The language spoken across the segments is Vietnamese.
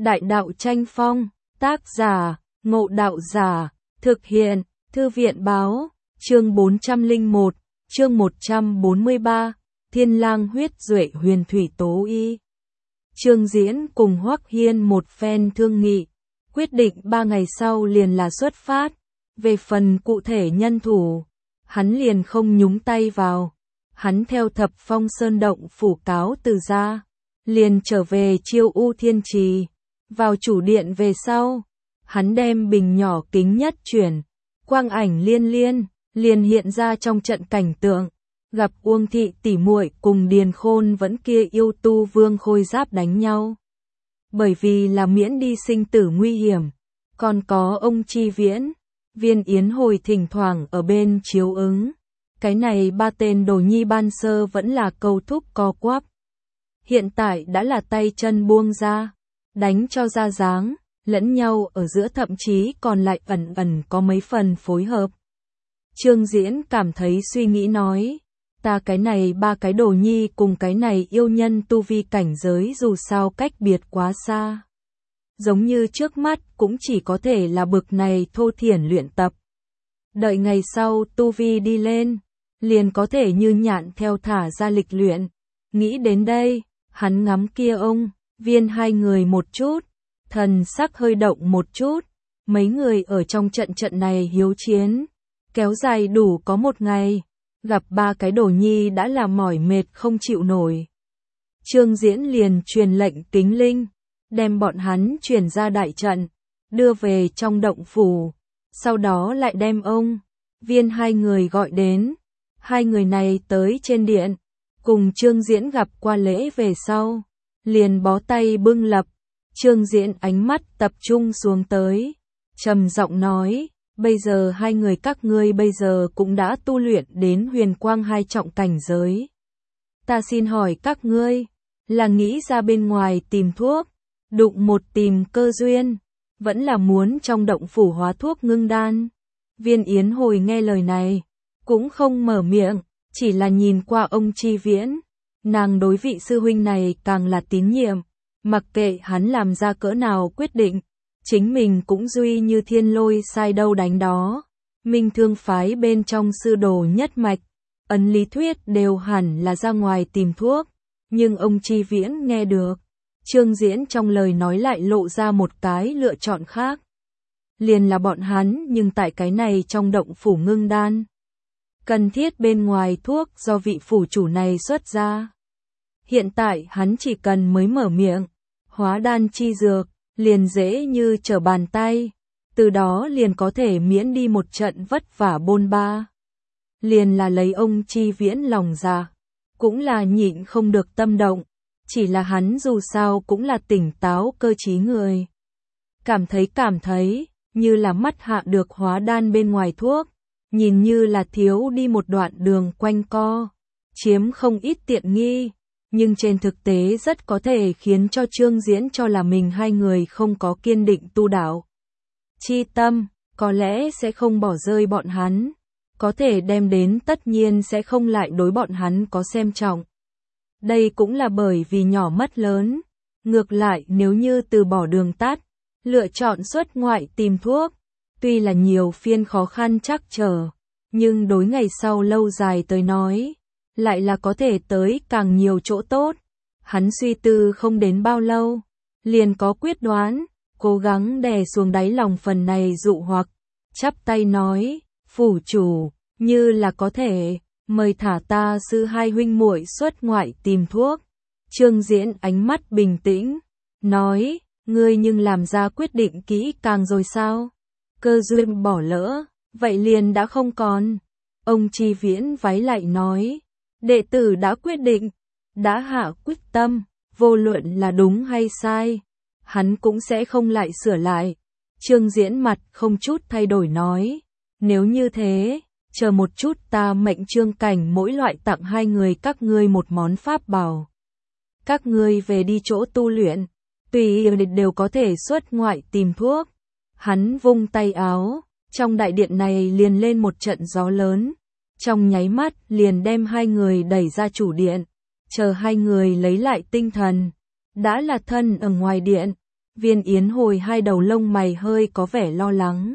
Đại đạo tranh phong, tác giả, Ngộ Đạo Giả, thực hiện, Thư viện báo, chương 401, chương 143, Thiên Lang huyết duệ huyền thủy tố y. Trương Diễn cùng Hoắc Hiên một phen thương nghị, quyết định 3 ngày sau liền là xuất phát. Về phần cụ thể nhân thủ, hắn liền không nhúng tay vào. Hắn theo Thập Phong Sơn động phủ cáo từ ra, liền trở về Chiêu U Thiên Trì. Vào chủ điện về sau, hắn đem bình nhỏ kính nhất chuyển, quang ảnh liên liên, liền hiện ra trong trận cảnh tượng, gặp Uông thị tỷ muội cùng Điền Khôn vẫn kia yêu tu vương khôi giáp đánh nhau. Bởi vì là miễn đi sinh tử nguy hiểm, còn có ông Chi Viễn, Viên Yến Hồi thỉnh thoảng ở bên chiếu ứng. Cái này 3 tên đồ nhi ban sơ vẫn là câu thúc co quắp. Hiện tại đã là tay chân buông ra, đánh cho ra dáng, lẫn nhau ở giữa thậm chí còn lại ẩn ẩn có mấy phần phối hợp. Trương Diễn cảm thấy suy nghĩ nói, ta cái này 3 cái đồ nhi cùng cái này yêu nhân tu vi cảnh giới dù sao cách biệt quá xa. Giống như trước mắt cũng chỉ có thể là bực này thô thiển luyện tập. Đợi ngày sau tu vi đi lên, liền có thể như nhạn theo thả ra lịch luyện. Nghĩ đến đây, hắn ngắm kia ông, Viên hai người một chút, thần sắc hơi động một chút. Mấy người ở trong trận này hiếu chiến, kéo dài đủ có 1 ngày, gặp 3 cái đồ nhi đã là mỏi mệt không chịu nổi. Trương Diễn liền truyền lệnh Kính Linh, đem bọn hắn chuyển ra đại trận, đưa về trong động phủ, sau đó lại đem ông, Viên hai người gọi đến. Hai người này tới trên điện, cùng Trương Diễn gặp qua lễ về sau, liền bó tay bưng lập. Trương Diễn ánh mắt tập trung xuống tới, trầm giọng nói, bây giờ hai người các ngươi bây giờ cũng đã tu luyện đến huyền quang 2 trọng cảnh giới. Ta xin hỏi các ngươi, là nghĩ ra bên ngoài tìm thuốc, đụng một tìm cơ duyên, vẫn là muốn trong động phủ hóa thuốc ngưng đan? Viên Yến Hồi nghe lời này, cũng không mở miệng, chỉ là nhìn qua ông Chi Viễn. Nàng đối vị sư huynh này càng là tín nhiệm, mặc kệ hắn làm ra cỡ nào quyết định, chính mình cũng duy như thiên lôi sai đâu đánh đó. Minh Thương phái bên trong sư đồ nhất mạch, ấn lý thuyết đều hẳn là ra ngoài tìm thuốc, nhưng ông Chi Viễn nghe được, Trương Diễn trong lời nói lại lộ ra một cái lựa chọn khác. Liền là bọn hắn nhưng tại cái này trong động phủ ngưng đan. Cần thiết bên ngoài thuốc do vị phủ chủ này xuất ra. Hiện tại hắn chỉ cần mới mở miệng, hóa đan chi dược, liền dễ như trở bàn tay, từ đó liền có thể miễn đi một trận vất vả bôn ba. Liền là lấy ông Chi Viễn lòng dạ, cũng là nhịn không được tâm động, chỉ là hắn dù sao cũng là tỉnh táo cơ trí người. Cảm thấy, như là mắt hạ được hóa đan bên ngoài thuốc, nhìn như là thiếu đi một đoạn đường quanh co, chiếm không ít tiện nghi, nhưng trên thực tế rất có thể khiến cho Trương Diễn cho là mình hai người không có kiên định tu đạo chi tâm, có lẽ sẽ không bỏ rơi bọn hắn, có thể đem đến tất nhiên sẽ không lại đối bọn hắn có xem trọng. Đây cũng là bởi vì nhỏ mất lớn, ngược lại nếu như từ bỏ đường tắt, lựa chọn xuất ngoại tìm thuốc, tuy là nhiều phiên khó khăn trắc trở, nhưng đối ngày sau lâu dài tới nói, lại là có thể tới càng nhiều chỗ tốt. Hắn suy tư không đến bao lâu, liền có quyết đoán, cố gắng đè xuống đáy lòng phần này dụ hoặc, chắp tay nói, phủ chủ, như là có thể, mời thả ta sư hai huynh muội xuất ngoại tìm thuốc. Trương Diễn ánh mắt bình tĩnh, nói, ngươi nhưng làm ra quyết định kỹ càng rồi sao? Cơ duyên bỏ lỡ, vậy liền đã không còn. Ông Chi Viễn váy lại nói, đệ tử đã quyết định, đã hạ quyết tâm, vô luận là đúng hay sai, hắn cũng sẽ không lại sửa lại. Trương Diễn mặt không chút thay đổi nói, nếu như thế, chờ một chút ta mệnh Trương Cảnh mỗi loại tặng hai người các ngươi một món pháp bảo. Các ngươi về đi chỗ tu luyện, tùy đều có thể xuất ngoại tìm thuốc. Hắn vung tay áo, trong đại điện này liền lên một trận gió lớn, trong nháy mắt liền đem hai người đẩy ra chủ điện, chờ hai người lấy lại tinh thần, đã là thân ở ngoài điện, Viên Yến Hồi hai đầu lông mày hơi có vẻ lo lắng.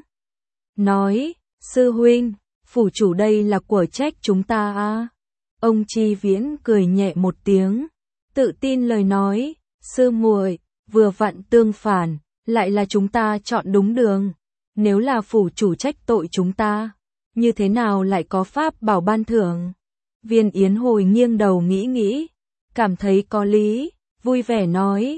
Nói, sư huynh, phủ chủ đây là của trách chúng ta à? Ông Chi Viễn cười nhẹ một tiếng, tự tin lời nói, sư muội, vừa vặn tương phản, lại là chúng ta chọn đúng đường. Nếu là phủ chủ trách tội chúng ta, như thế nào lại có pháp bảo ban thưởng? Viên Yến Hồi nghiêng đầu nghĩ, cảm thấy có lý, vui vẻ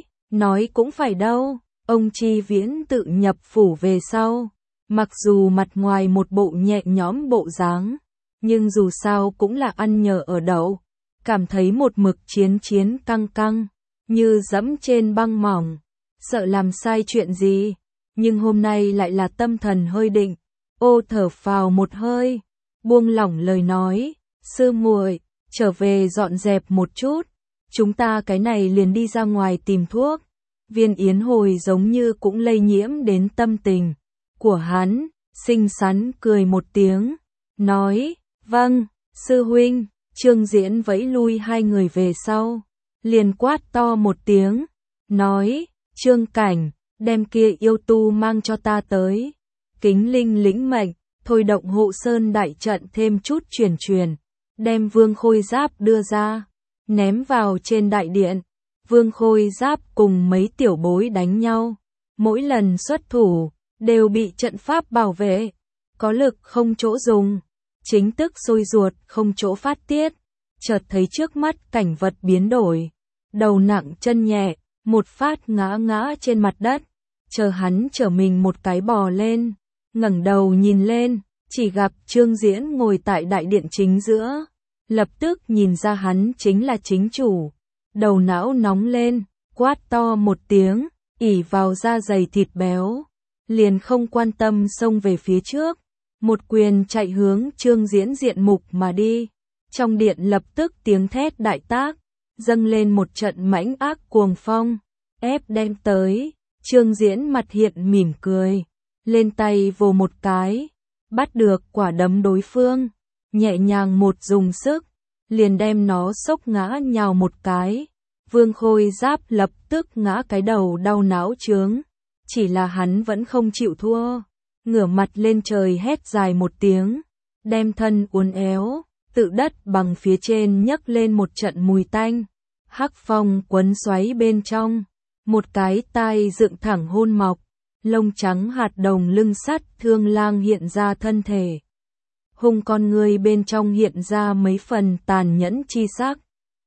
nói cũng phải đâu. Ông Chi Viễn tự nhập phủ về sau, mặc dù mặt ngoài một bộ nhẹ nhõm bộ dáng, nhưng dù sao cũng là ăn nhờ ở đậu, cảm thấy một mực chiến căng, như dẫm trên băng mỏng, sợ làm sai chuyện gì, nhưng hôm nay lại là tâm thần hơi định, thở phào một hơi, buông lỏng lời nói, sư muội, trở về dọn dẹp một chút, chúng ta cái này liền đi ra ngoài tìm thuốc. Viên Yến Hồi giống như cũng lây nhiễm đến tâm tình của hắn, xinh xắn cười một tiếng, nói, vâng, sư huynh. Trương Diễn vẫy lui hai người về sau, liền quát to một tiếng, nói, Trương Cảnh, đem kia yêu tu mang cho ta tới. Kính Linh lĩnh mệnh, thôi động Hộ Sơn đại trận thêm chút truyền, đem Vương Khôi Giáp đưa ra, ném vào trên đại điện. Vương Khôi Giáp cùng mấy tiểu bối đánh nhau, mỗi lần xuất thủ, đều bị trận pháp bảo vệ, có lực không chỗ dùng, chính tức sôi ruột không chỗ phát tiết, chợt thấy trước mắt cảnh vật biến đổi, đầu nặng chân nhẹ, một phát ngã trên mặt đất, chờ hắn trở mình một cái bò lên, ngẩng đầu nhìn lên, chỉ gặp Trương Diễn ngồi tại đại điện chính giữa, lập tức nhìn ra hắn chính là chính chủ. Đầu não nóng lên, quát to một tiếng, ỉ vào da dày thịt béo, liền không quan tâm xông về phía trước, một quyền chạy hướng Trương Diễn diện mục mà đi. Trong điện lập tức tiếng thét đại tác, dâng lên một trận mãnh ác cuồng phong, ép đem tới. Trương Diễn mặt hiện mỉm cười, lên tay vồ một cái, bắt được quả đấm đối phương, nhẹ nhàng một dùng sức, liền đem nó xốc ngã nhào một cái. Vương Khôi Giáp lập tức ngã cái đầu đau não chướng, chỉ là hắn vẫn không chịu thua, ngửa mặt lên trời hét dài một tiếng, đem thân uốn éo, tự đất bằng phía trên nhấc lên một trận mùi tanh, hắc phong quấn xoáy bên trong, một cái tai dựng thẳng hôn mọc, lông trắng hạt đồng lưng sắt Thương Lang hiện ra thân thể. Hung con người bên trong hiện ra mấy phần tàn nhẫn chi sắc.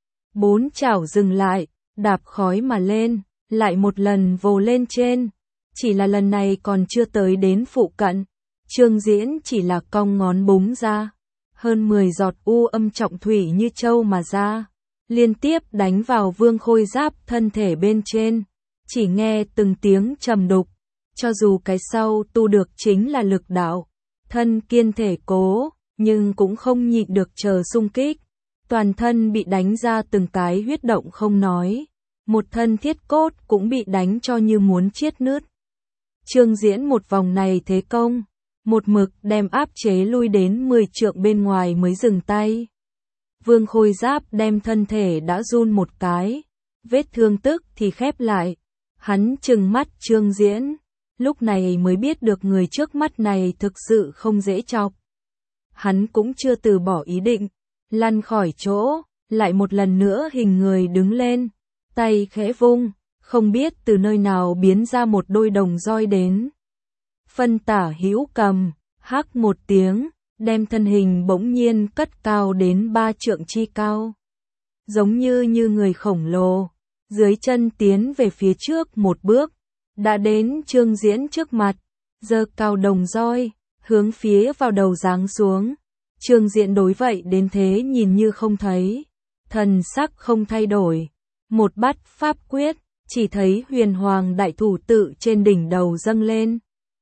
Bốn chảo dừng lại, đạp khói mà lên, lại một lần vồ lên trên. Chỉ là lần này còn chưa tới đến phụ cận. Trương Diễn chỉ là cong ngón búng ra. Hơn 10 giọt u âm trọng thủy như châu mà ra. Liên tiếp đánh vào Vương Khôi Giáp thân thể bên trên. Chỉ nghe từng tiếng trầm đục. Cho dù cái sau tu được chính là lực đạo. Thân kiên thể cố, nhưng cũng không nhịn được chờ xung kích. Toàn thân bị đánh ra từng cái huyết động không nói. Một thân thiết cốt cũng bị đánh cho như muốn chiết nứt. Trương Diễn một vòng này thế công, một mực đem áp chế lui đến 10 trượng bên ngoài mới dừng tay. Vương Khôi Giáp đem thân thể đã run một cái, vết thương tức thì khép lại. Hắn trừng mắt Trương Diễn, lúc này mới biết được người trước mắt này thực sự không dễ chọc. Hắn cũng chưa từ bỏ ý định, lăn khỏi chỗ, lại một lần nữa hình người đứng lên, tay khẽ vung, không biết từ nơi nào biến ra một đôi đồng roi đến. Phân tả hữu cầm, hắc một tiếng, đem thân hình bỗng nhiên cất cao đến 3 trượng chi cao. Giống như người khổng lồ, dưới chân tiến về phía trước một bước, đã đến Trương Diễn trước mặt, giơ cao đồng roi, hướng phía vào đầu giáng xuống. Trương Diễn đối vậy đến thế nhìn như không thấy, thần sắc không thay đổi, một bát pháp quyết, chỉ thấy huyền hoàng đại thủ tự trên đỉnh đầu dâng lên.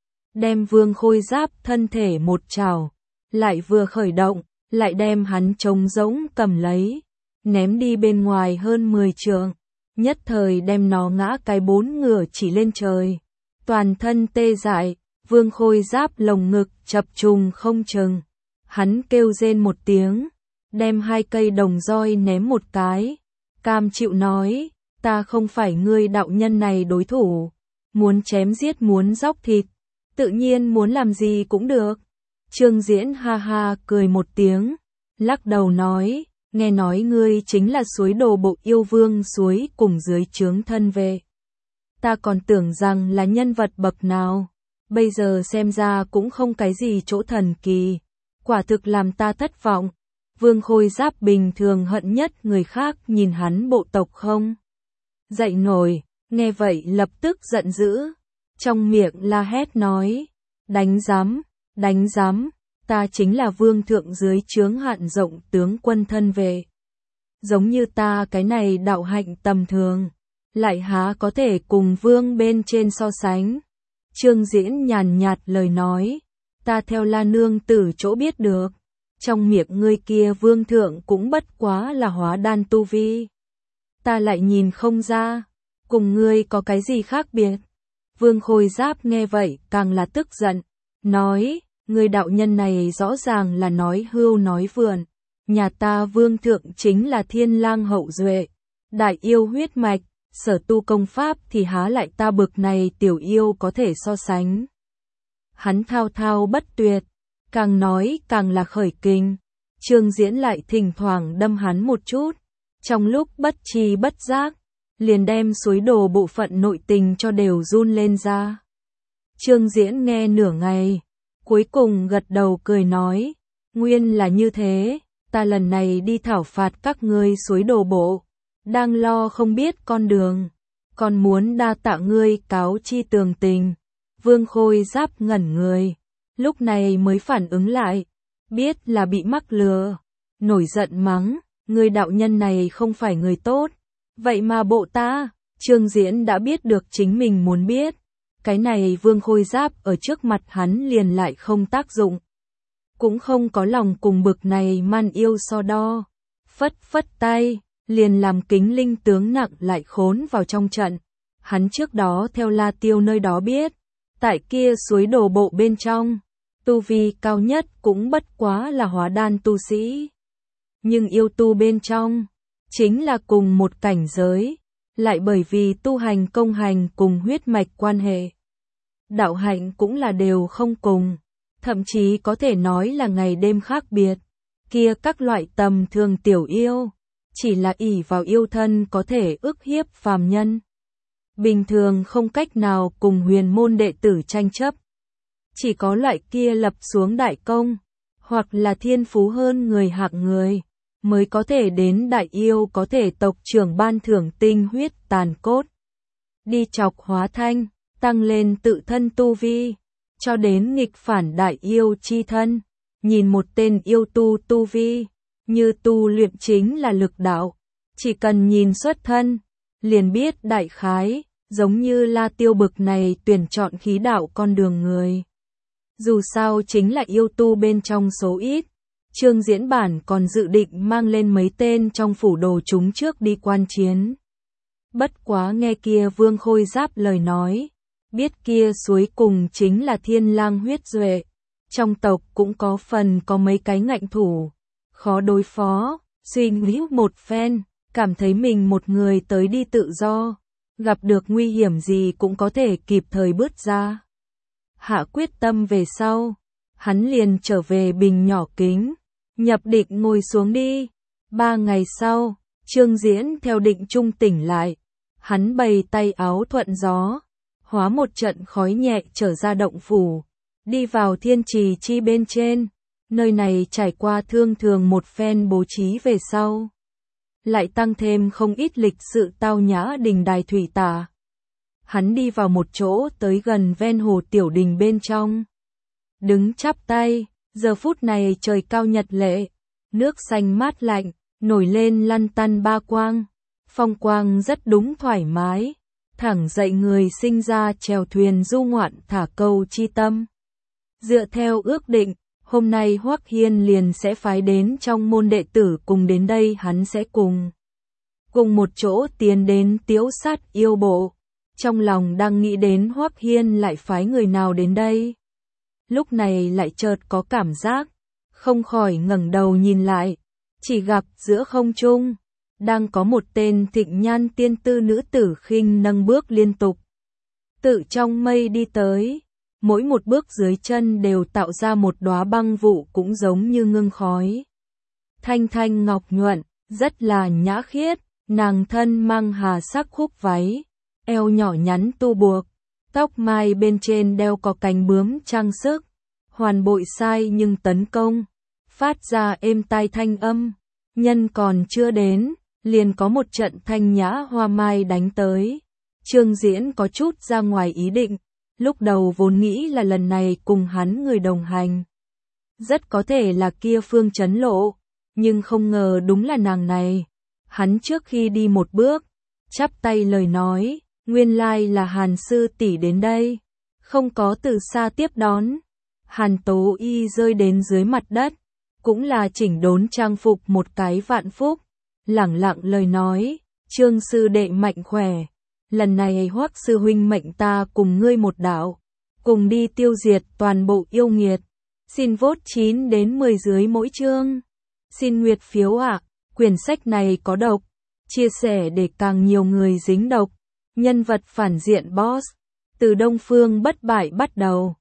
Đem Vương Khôi Giáp thân thể một trào, lại vừa khởi động, lại đem hắn trống rỗng cầm lấy, ném đi bên ngoài hơn 10 trượng, nhất thời đem nó ngã cái 4 ngửa chỉ lên trời. Toàn thân tê dại, Vương Khôi Giáp lồng ngực chập trùng không chừng. Hắn kêu rên một tiếng, đem 2 cây đồng roi ném một cái, cam chịu nói, ta không phải ngươi đạo nhân này đối thủ, muốn chém giết muốn róc thịt, tự nhiên muốn làm gì cũng được. Trương Diễn ha ha cười một tiếng, lắc đầu nói, nghe nói ngươi chính là suối đồ bộ yêu vương suối cùng dưới trướng thân về. Ta còn tưởng rằng là nhân vật bậc nào, bây giờ xem ra cũng không cái gì chỗ thần kỳ, quả thực làm ta thất vọng. Vương Khôi Giáp bình thường hận nhất người khác nhìn hắn bộ tộc không dậy nổi, nghe vậy lập tức giận dữ, trong miệng la hét nói, đánh giám, ta chính là vương thượng dưới trướng hạn rộng tướng quân thân về. Giống như ta cái này đạo hạnh tầm thường, lại há có thể cùng vương bên trên so sánh. Trương Diễn nhàn nhạt lời nói, ta theo La nương tử chỗ biết được, trong miệng ngươi kia vương thượng cũng bất quá là hóa đan tu vi. Ta lại nhìn không ra, cùng ngươi có cái gì khác biệt. Vương Khôi Giáp nghe vậy càng là tức giận, nói, người đạo nhân này rõ ràng là nói hưu nói vượn, nhà ta vương thượng chính là thiên lang hậu duệ, đại yêu huyết mạch, sở tu công pháp thì há lại ta bực này tiểu yêu có thể so sánh. Hắn thao thao bất tuyệt, càng nói càng là khởi kinh, Trương Diễn lại thỉnh thoảng đâm hắn một chút, trong lúc bất tri bất giác, liền đem suối đồ bộ phận nội tình cho đều run lên ra. Trương Diễn nghe nửa ngày, cuối cùng gật đầu cười nói, nguyên là như thế, ta lần này đi thảo phạt các ngươi suối đồ bộ, đang lo không biết con đường, còn muốn đa tạ ngươi cáo chi tường tình. Vương Khôi Giáp ngẩn người, lúc này mới phản ứng lại, biết là bị mắc lừa, nổi giận mắng, người đạo nhân này không phải người tốt, vậy mà bộ ta. Trương Diễn đã biết được chính mình muốn biết, cái này Vương Khôi Giáp ở trước mặt hắn liền lại không tác dụng, cũng không có lòng cùng bực này man yêu so đo, phất phất tay, liền làm Kính Linh tướng nặng lại khốn vào trong trận. Hắn trước đó theo La Tiêu nơi đó biết, tại kia suối đồ bộ bên trong, tu vi cao nhất cũng bất quá là hóa đan tu sĩ. Nhưng yêu tu bên trong, chính là cùng một cảnh giới, lại bởi vì tu hành công hành cùng huyết mạch quan hệ. Đạo hạnh cũng là đều không cùng, thậm chí có thể nói là ngày đêm khác biệt. Kia các loại tầm thường tiểu yêu, chỉ là ỷ vào yêu thân có thể ức hiếp phàm nhân. Bình thường không cách nào cùng huyền môn đệ tử tranh chấp. Chỉ có loại kia lập xuống đại công, hoặc là thiên phú hơn người hạng người, mới có thể đến đại yêu có thể tộc trưởng ban thưởng tinh huyết tàn cốt. Đi chọc hóa thanh, tăng lên tự thân tu vi, cho đến nghịch phản đại yêu chi thân. Nhìn một tên yêu tu tu vi, như tu luyện chính là lực đạo, chỉ cần nhìn xuất thân, liền biết đại khái, giống như La Tiêu bực này tuyển chọn khí đạo con đường người. Dù sao chính là yêu tu bên trong số ít, Trương Diễn bản còn dự định mang lên mấy tên trong phủ đồ chúng trước đi quan chiến. Bất quá nghe kia Vương Khôi Giáp lời nói, biết kia suối cùng chính là thiên lang huyết duệ. Trong tộc cũng có phần có mấy cái ngạnh thủ, khó đối phó, suy nghĩ một phen, cảm thấy mình một người tới đi tự do, gặp được nguy hiểm gì cũng có thể kịp thời bước ra. Hạ quyết tâm về sau, hắn liền trở về Bình Nhỏ Kính, nhập định ngồi xuống đi. 3 ngày sau, Trương Diễn theo định trung tỉnh lại, hắn bày tay áo thuận gió, hóa một trận khói nhẹ trở ra động phủ. Đi vào thiên trì chi bên trên, nơi này trải qua thương thường một phen bố trí về sau. Lại tăng thêm không ít lịch sự tao nhã đình đài thủy tả. Hắn đi vào một chỗ tới gần ven hồ tiểu đình bên trong. Đứng chắp tay, giờ phút này trời cao nhật lệ, nước xanh mát lạnh, nổi lên lăn tăn ba quang. Phong quang rất đúng thoải mái, thẳng dậy người sinh ra chèo thuyền du ngoạn thả câu chi tâm. Dựa theo ước định, hôm nay Hoắc Hiên liền sẽ phái đến trong môn đệ tử cùng đến đây hắn sẽ cùng một chỗ tiến đến Tiếu Sát yêu bộ. Trong lòng đang nghĩ đến Hoắc Hiên lại phái người nào đến đây. Lúc này lại chợt có cảm giác, không khỏi ngẩng đầu nhìn lại, chỉ gặp giữa không trung đang có một tên thịnh nhan tiên tư nữ tử khinh nâng bước liên tục. tự trong mây đi tới. Mỗi một bước dưới chân đều tạo ra một đóa băng vụ cũng giống như ngưng khói. Thanh thanh ngọc nhuận, rất là nhã khiết, nàng thân mang hà sắc khúc váy, eo nhỏ nhắn tu buộc, tóc mai bên trên đeo có cánh bướm trang sức, hoàn bội sai nhưng tấn công, phát ra êm tai thanh âm, nhân còn chưa đến, liền có một trận thanh nhã hoa mai đánh tới. Trương Diễn có chút ra ngoài ý định, lúc đầu vốn nghĩ là lần này cùng hắn người đồng hành. Rất có thể là kia Phương Chấn Lộ, nhưng không ngờ đúng là nàng này. Hắn trước khi đi một bước, chắp tay lời nói, nguyên lai là Hàn sư tỷ đến đây, không có từ xa tiếp đón. Hàn Tố Y rơi đến dưới mặt đất, cũng là chỉnh đốn trang phục một cái vạn phúc, lẳng lặng lời nói, Trương sư đệ mạnh khỏe, lần này Hoắc sư huynh mệnh ta cùng ngươi một đạo, cùng đi tiêu diệt toàn bộ yêu nghiệt. Xin vote 9 đến 10 dưới mỗi chương. Xin nguyệt phiếu ạ, quyển sách này có độc, chia sẻ để càng nhiều người dính độc. Nhân vật phản diện boss, từ Đông Phương bất bại bắt đầu.